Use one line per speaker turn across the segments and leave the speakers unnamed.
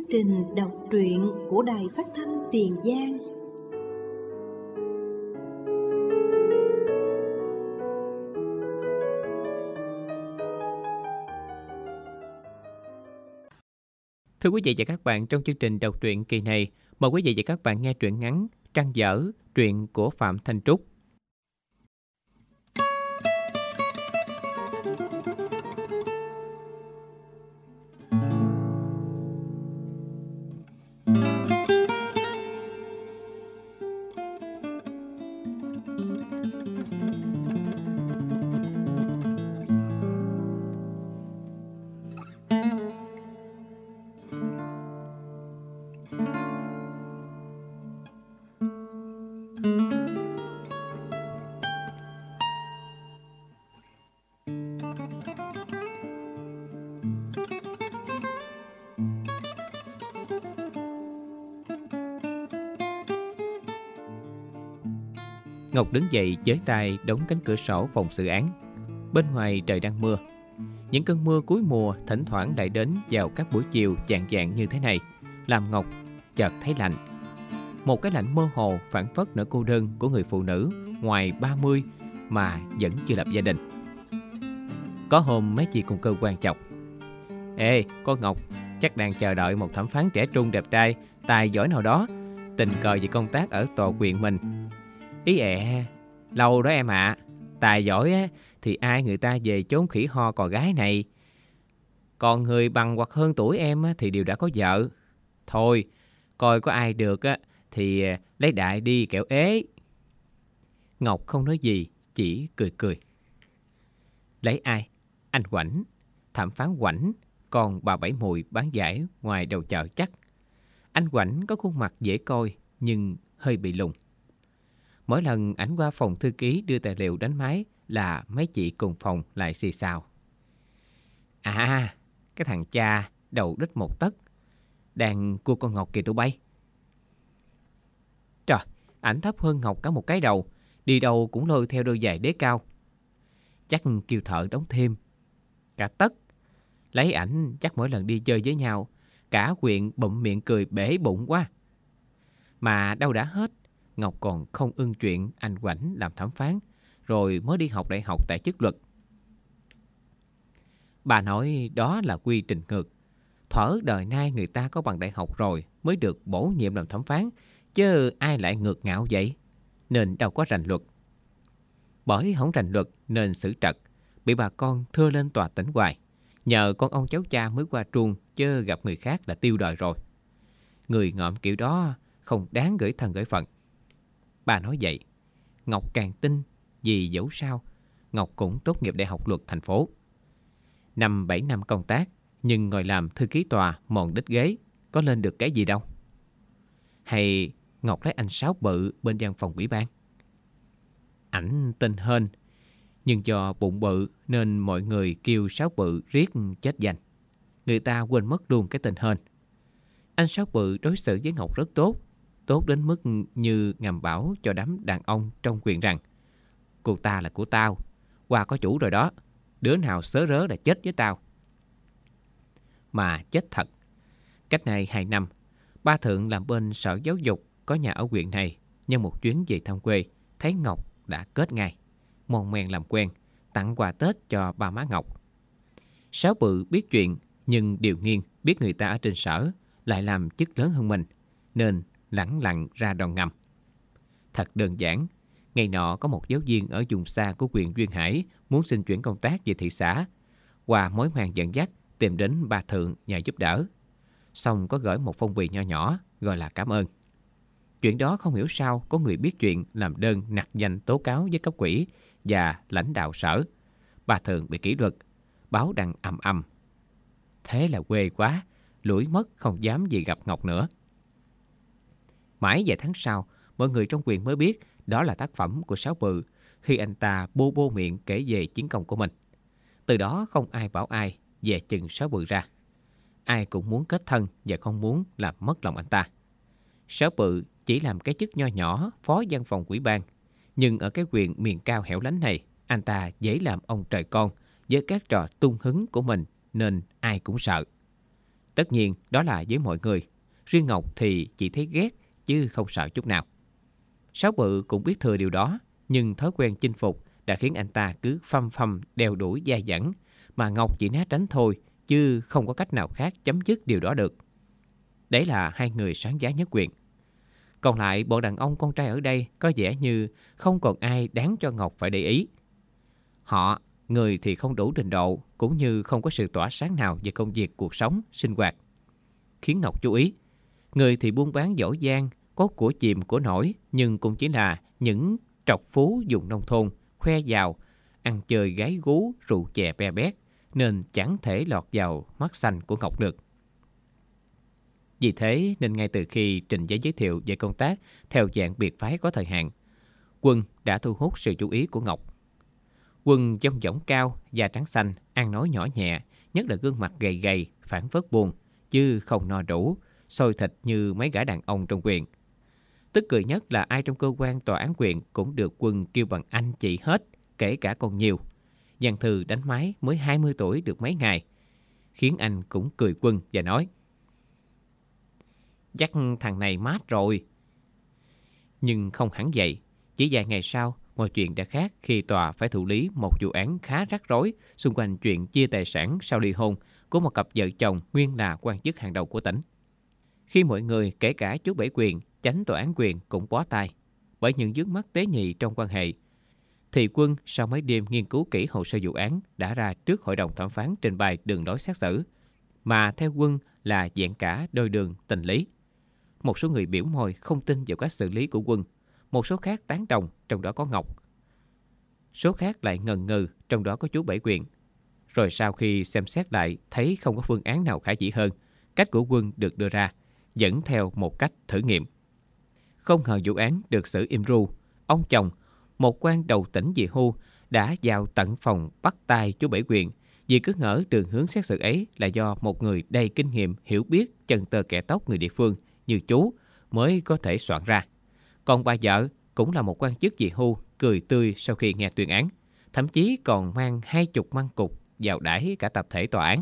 trình đọc truyện của Đài Phát thanh Tiền Giang.
Thưa quý vị và các bạn, trong chương trình đọc truyện kỳ này, mời quý vị và các bạn nghe truyện ngắn Trăng Dở, truyện của Phạm Thanh Trúc. Ngọc đứng dậy với tay đóng cánh cửa sổ phòng xử án. Bên ngoài trời đang mưa. Những cơn mưa cuối mùa thỉnh thoảng lại đến vào các buổi chiều chạng vạng như thế này, làm Ngọc chợt thấy lạnh. Một cái lạnh mơ hồ phảng phất nỗi cô đơn của người phụ nữ ngoài 30 mà vẫn chưa lập gia đình. Có hôm mấy chị cùng cơ quan chọc: "Ê, con Ngọc chắc đang chờ đợi một thẩm phán trẻ trung đẹp trai, tài giỏi nào đó, tình cờ về công tác ở tòa huyện mình. Ý lâu đó em ạ. Tài giỏi á, thì ai người ta về chốn khỉ ho cò gái này. Còn người bằng hoặc hơn tuổi em á, thì đều đã có vợ. Thôi, coi có ai được á, thì lấy đại đi kẻo ế." Ngọc không nói gì, chỉ cười cười. Lấy ai? Anh Quảnh, thẩm phán Quảnh, còn bà Bảy Mùi bán giải ngoài đầu chợ chắc. Anh Quảnh có khuôn mặt dễ coi nhưng hơi bị lùn. Mỗi lần ảnh qua phòng thư ký đưa tài liệu đánh máy là mấy chị cùng phòng lại xì xào: "À, cái thằng cha đầu đít một tấc đang cua con Ngọc kìa tụi bay." Trời, ảnh thấp hơn Ngọc cả một cái đầu, đi đâu cũng lôi theo đôi giày đế cao. Chắc kêu thợ đóng thêm cả tấc. Lấy ảnh chắc mỗi lần đi chơi với nhau, cả huyện bụm miệng cười bể bụng quá. Mà đâu đã hết, Ngọc còn không ưng chuyện anh Quảnh làm thẩm phán, rồi mới đi học đại học tại chức luật. Bà nói đó là quy trình ngược. Thuở đời nay người ta có bằng đại học rồi mới được bổ nhiệm làm thẩm phán, chứ ai lại ngược ngạo vậy, nên đâu có rành luật. Bởi không rành luật nên xử trật, bị bà con thưa lên tòa tỉnh hoài. Nhờ con ông cháu cha mới qua truông, chứ gặp người khác là tiêu đời rồi. Người ngợm kiểu đó không đáng gửi thân gửi phận. Bà nói vậy, Ngọc càng tin, vì dẫu sao Ngọc cũng tốt nghiệp đại học luật thành phố. 7 năm công tác, nhưng ngồi làm thư ký tòa mòn đít ghế, có lên được cái gì đâu. Hay Ngọc lấy anh Sáu Bự bên văn phòng ủy ban. Ảnh tên Hên, nhưng do bụng bự nên mọi người kêu Sáu Bự riết chết danh. Người ta quên mất luôn cái tên Hên. Anh Sáu Bự đối xử với Ngọc rất tốt, tốt đến mức như ngầm bảo cho đám đàn ông trong quyền rằng: "Cô ta là của tao, qua có chủ rồi đó, đứa nào sớ rớ là chết với tao." Mà chết thật. Cách này 2 năm, ba Thượng làm bên sở giáo dục có nhà ở huyện này, nhân một chuyến về thăm quê, thấy Ngọc đã kết ngay, mon men làm quen, tặng quà Tết cho ba má Ngọc. Sáu Bự biết chuyện, nhưng điều nghiên biết người ta ở trên sở lại làm chức lớn hơn mình, nên lẳng lặng ra đòn ngầm. Thật đơn giản, ngày nọ có một giáo viên ở vùng xa của huyện Duyên Hải muốn xin chuyển công tác về thị xã. Qua mối màng dẫn dắt tìm đến ba Thượng nhờ giúp đỡ. Xong có gửi một phong bì nho nhỏ gọi là cảm ơn. Chuyện đó không hiểu sao có người biết chuyện làm đơn nặc danh tố cáo với cấp ủy và lãnh đạo sở. Ba Thượng bị kỷ luật, báo đăng ầm ầm. Thế là quê quá, lủi mất không dám gì gặp Ngọc nữa. Mãi vài tháng sau, mọi người trong quyền mới biết đó là tác phẩm của Sáu Bự khi anh ta bô miệng kể về chiến công của mình. Từ đó không ai bảo ai về chừng Sáu Bự ra. Ai cũng muốn kết thân và không muốn làm mất lòng anh ta. Sáu Bự chỉ làm cái chức nho nhỏ phó văn phòng ủy ban, nhưng ở cái huyện miền cao hẻo lánh này, anh ta dễ làm ông trời con với các trò tung hứng của mình nên ai cũng sợ. Tất nhiên đó là với mọi người. Riêng Ngọc thì chỉ thấy ghét chứ không sợ chút nào. Sáu Bự cũng biết thừa điều đó, nhưng thói quen chinh phục đã khiến anh ta cứ phăm phăm đeo đuổi dai dẳng, mà Ngọc chỉ né tránh thôi, chứ không có cách nào khác chấm dứt điều đó được. Đấy là hai người sáng giá nhất quyện. Còn lại bọn đàn ông con trai ở đây có vẻ như không còn ai đáng cho Ngọc phải để ý. Họ, người thì không đủ trình độ, cũng như không có sự tỏa sáng nào về công việc cuộc sống, sinh hoạt. Khiến Ngọc chú ý, người thì buôn bán giỏi giang, có của chìm của nổi, nhưng cũng chỉ là những trọc phú dùng nông thôn, khoe giàu, ăn chơi gái gú, rượu chè be bét, nên chẳng thể lọt vào mắt xanh của Ngọc được. Vì thế nên ngay từ khi trình giấy giới thiệu về công tác theo dạng biệt phái có thời hạn, Quân đã thu hút sự chú ý của Ngọc. Quân dong dỏng cao, da trắng xanh, ăn nói nhỏ nhẹ, nhất là gương mặt gầy gầy, phảng phất buồn, chứ không no đủ, sôi thịt như mấy gã đàn ông trong huyện. Tức cười nhất là ai trong cơ quan tòa án huyện cũng được Quân kêu bằng anh chị hết, kể cả con nhiều. Giang Thư đánh máy mới 20 tuổi được mấy ngày, khiến anh cũng cười Quân và nói: chắc thằng này mát rồi. Nhưng không hẳn vậy. Chỉ vài ngày sau, mọi chuyện đã khác khi tòa phải thụ lý một vụ án khá rắc rối xung quanh chuyện chia tài sản sau ly hôn của một cặp vợ chồng nguyên là quan chức hàng đầu của tỉnh. Khi mọi người, kể cả chú Bảy Quyền, chánh tòa án quyền cũng bó tay bởi những vướng mắc tế nhị trong quan hệ, thì Quân sau mấy đêm nghiên cứu kỹ hồ sơ vụ án đã ra trước hội đồng thẩm phán trình bày đường lối xét xử, mà theo Quân là dạng cả đôi đường tình lý. Một số người biểu môi không tin vào cách xử lý của Quân, một số khác tán đồng, trong đó có Ngọc. Số khác lại ngần ngừ, trong đó có chú Bảy Quyền. Rồi sau khi xem xét lại thấy không có phương án nào khả dĩ hơn, cách của Quân được đưa ra, dẫn theo một cách thử nghiệm. Không ngờ vụ án được xử im ru. Ông chồng, một quan đầu tỉnh về hưu, đã vào tận phòng bắt tay chú Bảy Quyền, vì cứ ngỡ đường hướng xét xử ấy là do một người đầy kinh nghiệm, hiểu biết chân tơ kẻ tóc người địa phương như chú mới có thể soạn ra. Còn bà vợ cũng là một quan chức về hưu, cười tươi sau khi nghe tuyên án, thậm chí còn mang 20 măng cục vào đãi cả tập thể tòa án.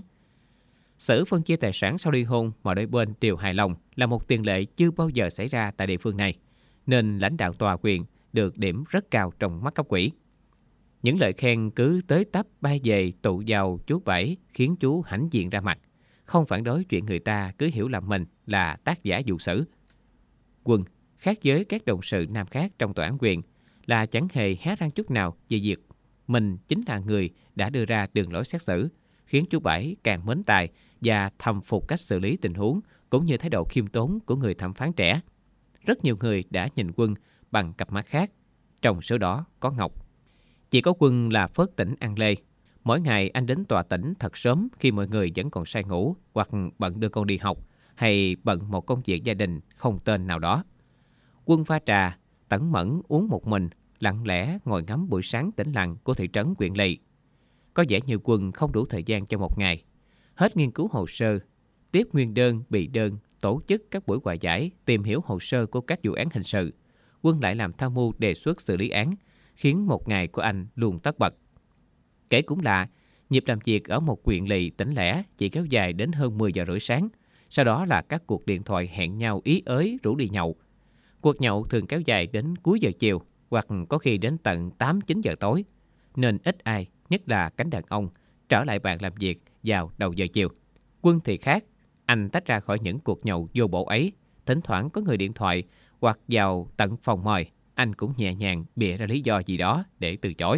Xử phân chia tài sản sau ly hôn mà đôi bên đều hài lòng là một tiền lệ chưa bao giờ xảy ra tại địa phương này, nên lãnh đạo tòa quyền được điểm rất cao trong mắt cấp quỹ. Những lời khen cứ tới tấp bay về tụ vào chú Bảy, khiến chú hãnh diện ra mặt, không phản đối chuyện người ta cứ hiểu lầm mình là tác giả vụ xử. Quân, khác với các đồng sự nam khác trong tòa án quyền, là chẳng hề há răng chút nào về việc mình chính là người đã đưa ra đường lối xét xử, khiến chú Bảy càng mến tài và thầm phục cách xử lý tình huống cũng như thái độ khiêm tốn của người thẩm phán trẻ. Rất nhiều người đã nhìn Quân bằng cặp mắt khác, trong số đó có Ngọc. Chỉ có Quân là phớt tỉnh ăn lê. Mỗi ngày anh đến tòa tỉnh thật sớm khi mọi người vẫn còn say ngủ, hoặc bận đưa con đi học, hay bận một công việc gia đình không tên nào đó. Quân pha trà, tẩn mẫn uống một mình, lặng lẽ ngồi ngắm buổi sáng tĩnh lặng của thị trấn Quyện Lỵ. Có vẻ như Quân không đủ thời gian cho một ngày. Hết nghiên cứu hồ sơ, tiếp nguyên đơn, bị đơn, tổ chức các buổi hòa giải, tìm hiểu hồ sơ của các vụ án hình sự, Quân lại làm tham mưu đề xuất xử lý án, khiến một ngày của anh luôn tất bật. Kể cũng lạ, nhịp làm việc ở một Quyện Lỵ tỉnh lẻ chỉ kéo dài đến hơn 10 giờ rưỡi sáng. Sau đó là các cuộc điện thoại hẹn nhau ý ới rủ đi nhậu. Cuộc nhậu thường kéo dài đến cuối giờ chiều, hoặc có khi đến tận 8-9 giờ tối, nên ít ai, nhất là cánh đàn ông, trở lại bàn làm việc vào đầu giờ chiều. Quân thì khác, anh tách ra khỏi những cuộc nhậu vô bổ ấy. Thỉnh thoảng có người điện thoại hoặc vào tận phòng mời, anh cũng nhẹ nhàng bịa ra lý do gì đó để từ chối.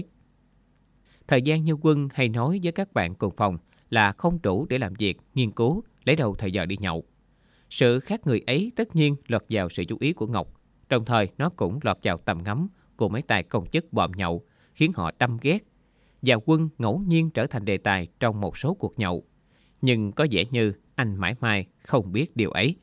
Thời gian như Quân hay nói với các bạn cùng phòng là không đủ để làm việc, nghiên cứu, lấy đâu thời giờ đi nhậu. Sự khác người ấy tất nhiên lọt vào sự chú ý của Ngọc, đồng thời nó cũng lọt vào tầm ngắm của mấy tài công chức bọm nhậu, khiến họ đăm ghét. Và Quân ngẫu nhiên trở thành đề tài trong một số cuộc nhậu. Nhưng có vẻ như anh mãi mãi không biết điều ấy.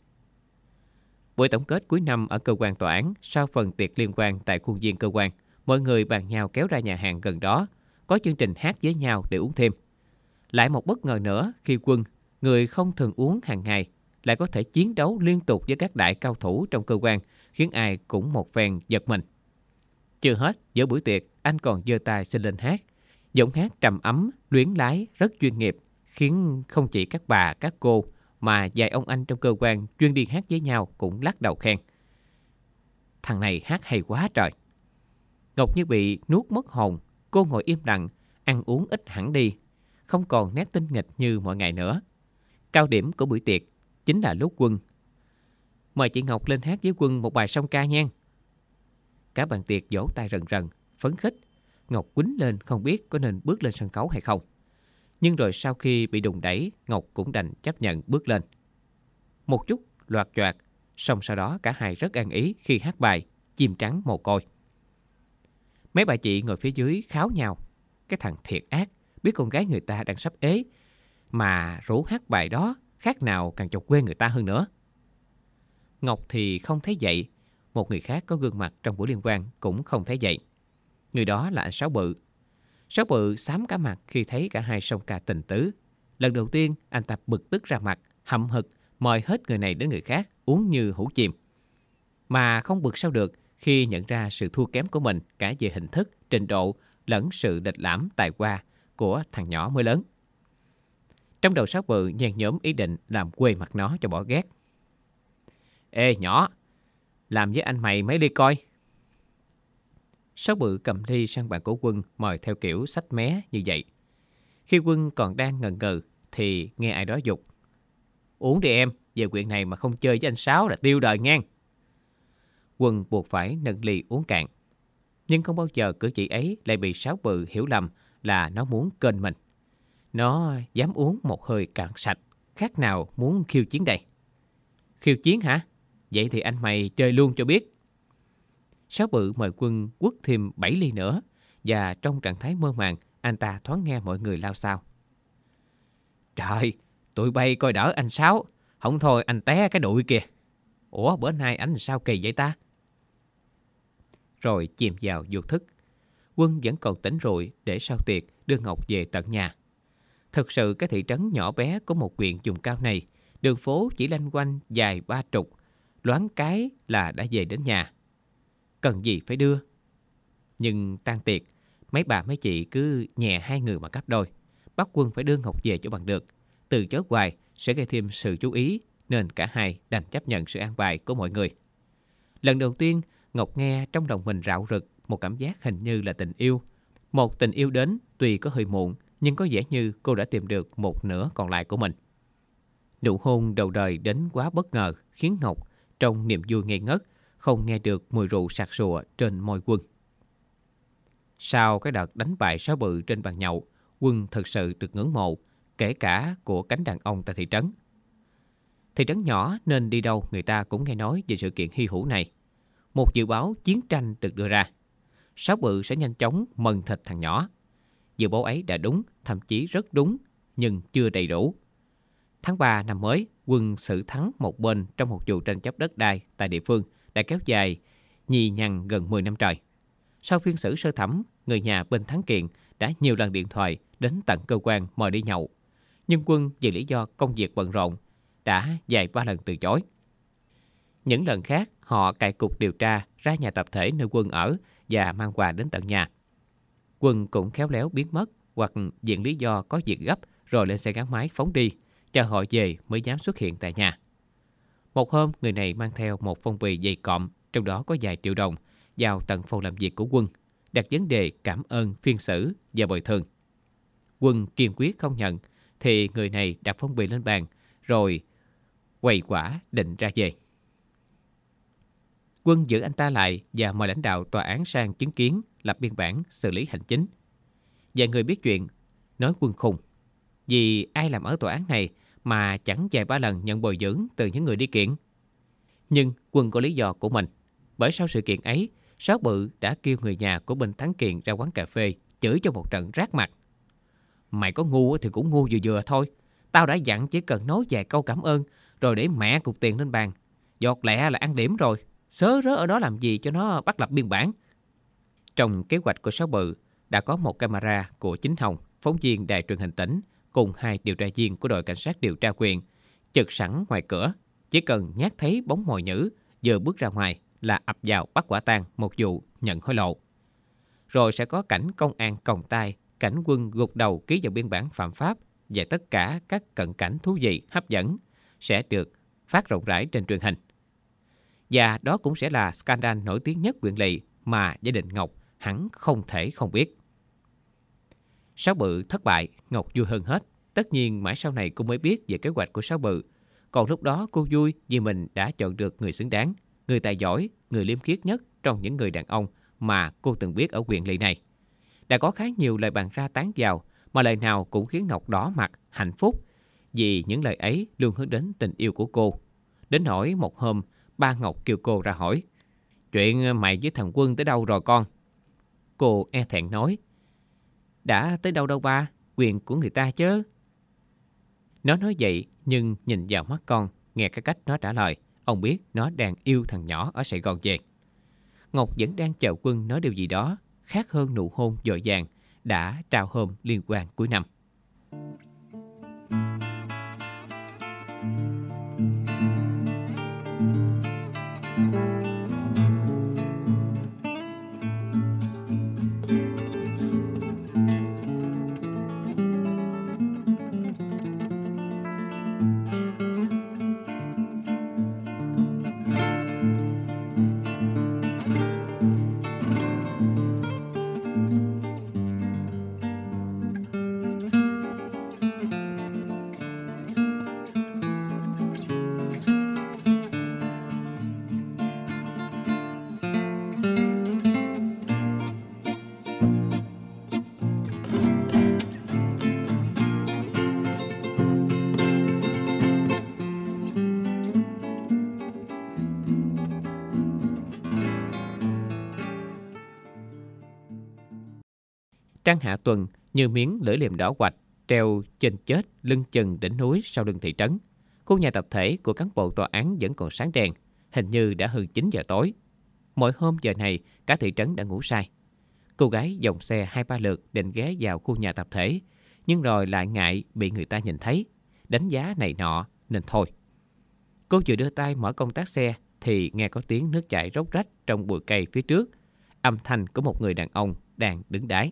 Buổi tổng kết cuối năm ở cơ quan tòa án, sau phần tiệc liên quan tại khuôn viên cơ quan, mọi người bàn nhau kéo ra nhà hàng gần đó, có chương trình hát với nhau để uống thêm. Lại một bất ngờ nữa khi Quân, người không thường uống hàng ngày, lại có thể chiến đấu liên tục với các đại cao thủ trong cơ quan, khiến ai cũng một phen giật mình. Chưa hết, giữa buổi tiệc, anh còn giơ tay xin lên hát. Giọng hát trầm ấm, luyến lái, rất chuyên nghiệp, khiến không chỉ các bà, các cô, mà vài ông anh trong cơ quan chuyên đi hát với nhau cũng lắc đầu khen. Thằng này hát hay quá trời. Ngọc như bị nuốt mất hồn, cô ngồi im lặng, ăn uống ít hẳn đi, không còn nét tinh nghịch như mọi ngày nữa. Cao điểm của buổi tiệc chính là lúc Quân: "Mời chị Ngọc lên hát với Quân một bài song ca nha." Cả bàn tiệc vỗ tay rần rần, phấn khích. Ngọc quýnh lên không biết có nên bước lên sân khấu hay không. Nhưng rồi sau khi bị đùng đẩy, Ngọc cũng đành chấp nhận bước lên. Một chút loạt choạc, xong sau đó cả hai rất ăn ý khi hát bài Chim trắng mồ côi. Mấy bà chị ngồi phía dưới kháo nhau. Cái thằng thiệt ác, biết con gái người ta đang sắp ế mà rủ hát bài đó, khác nào càng chọc quê người ta hơn nữa. Ngọc thì không thấy vậy. Một người khác có gương mặt trong buổi liên hoan cũng không thấy vậy. Người đó là anh Sáu Bự. Sáu Bự xám cả mặt khi thấy cả hai song ca tình tứ. Lần đầu tiên anh ta bực tức ra mặt, hậm hực mời hết người này đến người khác uống như hũ chìm. Mà không bực sao được khi nhận ra sự thua kém của mình cả về hình thức, trình độ lẫn sự lịch lãm tài hoa của thằng nhỏ mới lớn. Trong đầu Sáu Bự nhen nhóm ý định làm quê mặt nó cho bỏ ghét. "Ê nhỏ, làm với anh mày mấy ly coi." Sáu Bự cầm ly sang bàn của Quân mời theo kiểu xách mé như vậy. Khi Quân còn đang ngần ngừ thì nghe ai đó giục: "Uống đi em, về quyện này mà không chơi với anh Sáu là tiêu đời ngang." Quân buộc phải nâng ly uống cạn. Nhưng không bao giờ cử chỉ ấy lại bị Sáu Bự hiểu lầm là nó muốn kênh mình. Nó dám uống một hơi cạn sạch, khác nào muốn khiêu chiến đây. "Khiêu chiến hả? Vậy thì anh mày chơi luôn cho biết." Sáu Bự mời Quân quất thêm 7 ly nữa, và trong trạng thái mơ màng, anh ta thoáng nghe mọi người lao xao: "Trời, tụi bay coi đỡ anh Sáu, không thôi anh té cái đụi kìa. Ủa bữa nay anh sao kỳ vậy ta?" Rồi chìm vào vô thức. Quân vẫn còn tỉnh rượu để sau tiệc đưa Ngọc về tận nhà. Thực sự cái thị trấn nhỏ bé của một huyện vùng cao này, đường phố chỉ loanh quanh dài 30, loáng cái là đã về đến nhà. Cần gì phải đưa. Nhưng tan tiệc, mấy bà mấy chị cứ nhè hai người mà cắp đôi, bắt Quân phải đưa Ngọc về cho bằng được. Từ chối hoài sẽ gây thêm sự chú ý, nên cả hai đành chấp nhận sự an bài của mọi người. Lần đầu tiên, Ngọc nghe trong lòng mình rạo rực một cảm giác hình như là tình yêu. Một tình yêu đến tuy có hơi muộn, nhưng có vẻ như cô đã tìm được một nửa còn lại của mình. Nụ hôn đầu đời đến quá bất ngờ khiến Ngọc trong niềm vui ngây ngất, không nghe được mùi rượu sặc sụa trên môi Quân. Sau cái đợt đánh bại Sáu Bự trên bàn nhậu, Quân thực sự được ngưỡng mộ, kể cả của cánh đàn ông tại thị trấn. Thị trấn nhỏ nên đi đâu người ta cũng nghe nói về sự kiện hy hữu này. Một dự báo chiến tranh được đưa ra. Sáu Bự sẽ nhanh chóng mần thịt thằng nhỏ. Dự báo ấy đã đúng, thậm chí rất đúng, nhưng chưa đầy đủ. Tháng 3 năm mới, Quân xử thắng một bên trong một vụ tranh chấp đất đai tại địa phương đã kéo dài nhì nhằng gần 10 năm trời. Sau phiên xử sơ thẩm, người nhà bên thắng kiện đã nhiều lần điện thoại đến tận cơ quan mời đi nhậu. Nhưng Quân vì lý do công việc bận rộn đã vài ba lần từ chối. Những lần khác, họ cài cục điều tra ra nhà tập thể nơi Quân ở và mang quà đến tận nhà. Quân cũng khéo léo biến mất hoặc viện lý do có việc gấp rồi lên xe gắn máy phóng đi, chờ họ về mới dám xuất hiện tại nhà. Một hôm, người này mang theo một phong bì dày cộm, trong đó có vài triệu đồng, vào tận phòng làm việc của Quân, đặt vấn đề cảm ơn phiên xử và bồi thường. Quân kiên quyết không nhận, thì người này đặt phong bì lên bàn, rồi quầy quả định ra về. Quân giữ anh ta lại và mời lãnh đạo tòa án sang chứng kiến, lập biên bản xử lý hành chính. Vài người biết chuyện nói Quân khùng, vì ai làm ở tòa án này mà chẳng vài ba lần nhận bồi dưỡng từ những người đi kiện. Nhưng Quân có lý do của mình, bởi sau sự kiện ấy, Sáu Bự đã kêu người nhà của bên thắng kiện ra quán cà phê chửi cho một trận rát mặt. "Mày có ngu thì cũng ngu vừa vừa thôi. Tao đã dặn chỉ cần nói vài câu cảm ơn rồi để mẹ cục tiền lên bàn. Giọt lẹ là ăn điểm rồi. Sớ rớ ở đó làm gì cho nó bắt lập biên bản." Trong kế hoạch của Sáu Bự đã có một camera của Chính Hồng, phóng viên đài truyền hình tỉnh, cùng 2 điều tra viên của đội cảnh sát điều tra huyện, chực sẵn ngoài cửa. Chỉ cần nhát thấy bóng mồi nhữ vừa bước ra ngoài là ập vào bắt quả tang một vụ nhận hối lộ. Rồi sẽ có cảnh công an còng tay, cảnh Quân gục đầu ký vào biên bản phạm pháp và tất cả các cận cảnh thú vị hấp dẫn sẽ được phát rộng rãi trên truyền hình. Và đó cũng sẽ là scandal nổi tiếng nhất huyện lỵ mà gia đình Ngọc hẳn không thể không biết. Sáu Bự thất bại, Ngọc vui hơn hết. Tất nhiên mãi sau này cô mới biết về kế hoạch của Sáu Bự. Còn lúc đó cô vui vì mình đã chọn được người xứng đáng, người tài giỏi, người liêm khiết nhất trong những người đàn ông mà cô từng biết ở huyện lỵ này. Đã có khá nhiều lời bàn ra tán vào, mà lời nào cũng khiến Ngọc đỏ mặt, hạnh phúc, vì những lời ấy luôn hướng đến tình yêu của cô. Đến nỗi một hôm, ba Ngọc kêu cô ra hỏi: "Chuyện mày với thằng Quân tới đâu rồi con?" Cô e thẹn nói: "Đã tới đâu đâu ba, quyền của người ta chứ." Nó nói vậy nhưng nhìn vào mắt con, nghe cái cách nó trả lời, ông biết nó đang yêu thằng nhỏ ở Sài Gòn về. Ngọc vẫn đang chờ Quân nói điều gì đó khác hơn nụ hôn vội vàng đã trao hôm liên hoan cuối năm. Trăng hạ tuần như miếng lưỡi liềm đỏ quạch treo trên chết lưng chừng đỉnh núi sau lưng thị trấn. Khu nhà tập thể của cán bộ tòa án vẫn còn sáng đèn, hình như đã hơn 9 giờ tối. Mỗi hôm giờ này, cả thị trấn đã ngủ say. Cô gái dòng xe 2-3 lượt định ghé vào khu nhà tập thể, nhưng rồi lại ngại bị người ta nhìn thấy, đánh giá này nọ nên thôi. Cô vừa đưa tay mở công tắc xe thì nghe có tiếng nước chảy róc rách trong bụi cây phía trước, âm thanh của một người đàn ông đang đứng đái.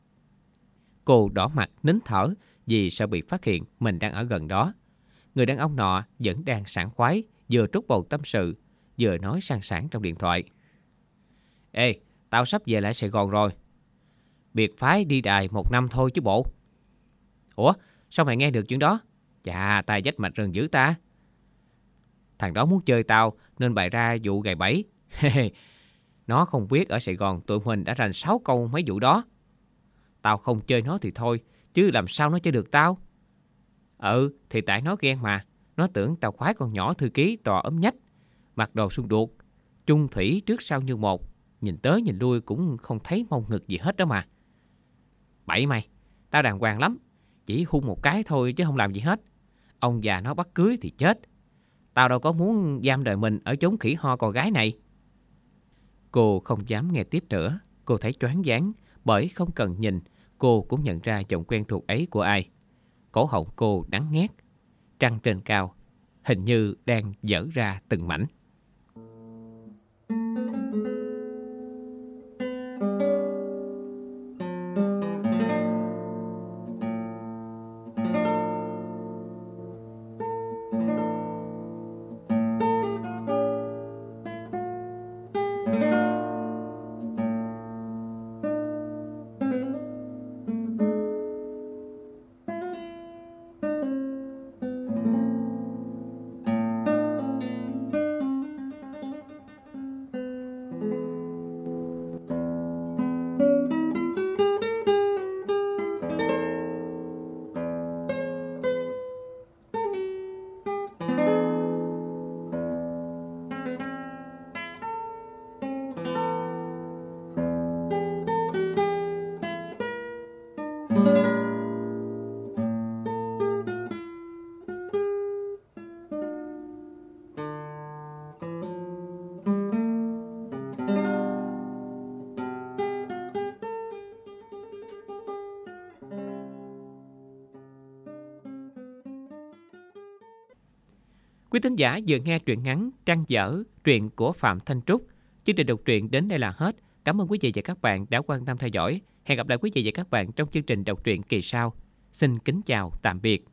Cô đỏ mặt nín thở vì sợ bị phát hiện mình đang ở gần đó. Người đàn ông nọ vẫn đang sảng khoái, vừa trút bầu tâm sự, vừa nói sang sảng trong điện thoại: "Ê, tao sắp về lại Sài Gòn rồi. Biệt phái đi đài 1 năm thôi chứ bộ." "Ủa, sao mày nghe được chuyện đó?" "Chà, tai vách mạch rừng dữ ta." "Thằng đó muốn chơi tao nên bày ra vụ gài bẫy." "Nó không biết ở Sài Gòn tụi mình đã rành 6 câu mấy vụ đó." "Tao không chơi nó thì thôi, chứ làm sao nó chơi được tao?" "Ừ, thì tại nó ghen mà. Nó tưởng tao khoái con nhỏ thư ký tò ấm nhách, mặc đồ xung đuột, chung thủy trước sau như một, nhìn tới nhìn lui cũng không thấy mông ngực gì hết đó mà." "Bậy mày, tao đàng hoàng lắm, chỉ hôn một cái thôi chứ không làm gì hết. Ông già nó bắt cưới thì chết. Tao đâu có muốn giam đời mình ở chốn khỉ ho con gái này." Cô không dám nghe tiếp nữa. Cô thấy choáng váng, bởi không cần nhìn, cô cũng nhận ra giọng quen thuộc ấy của ai. Cổ họng cô đắng nghét. Trăng trên cao, hình như đang vỡ ra từng mảnh. Quý thính giả vừa nghe truyện ngắn Trăng Dở, truyện của Phạm Thanh Trúc. Chương trình đọc truyện đến đây là hết. Cảm ơn quý vị và các bạn đã quan tâm theo dõi. Hẹn gặp lại quý vị và các bạn trong chương trình đọc truyện kỳ sau. Xin kính chào, tạm biệt.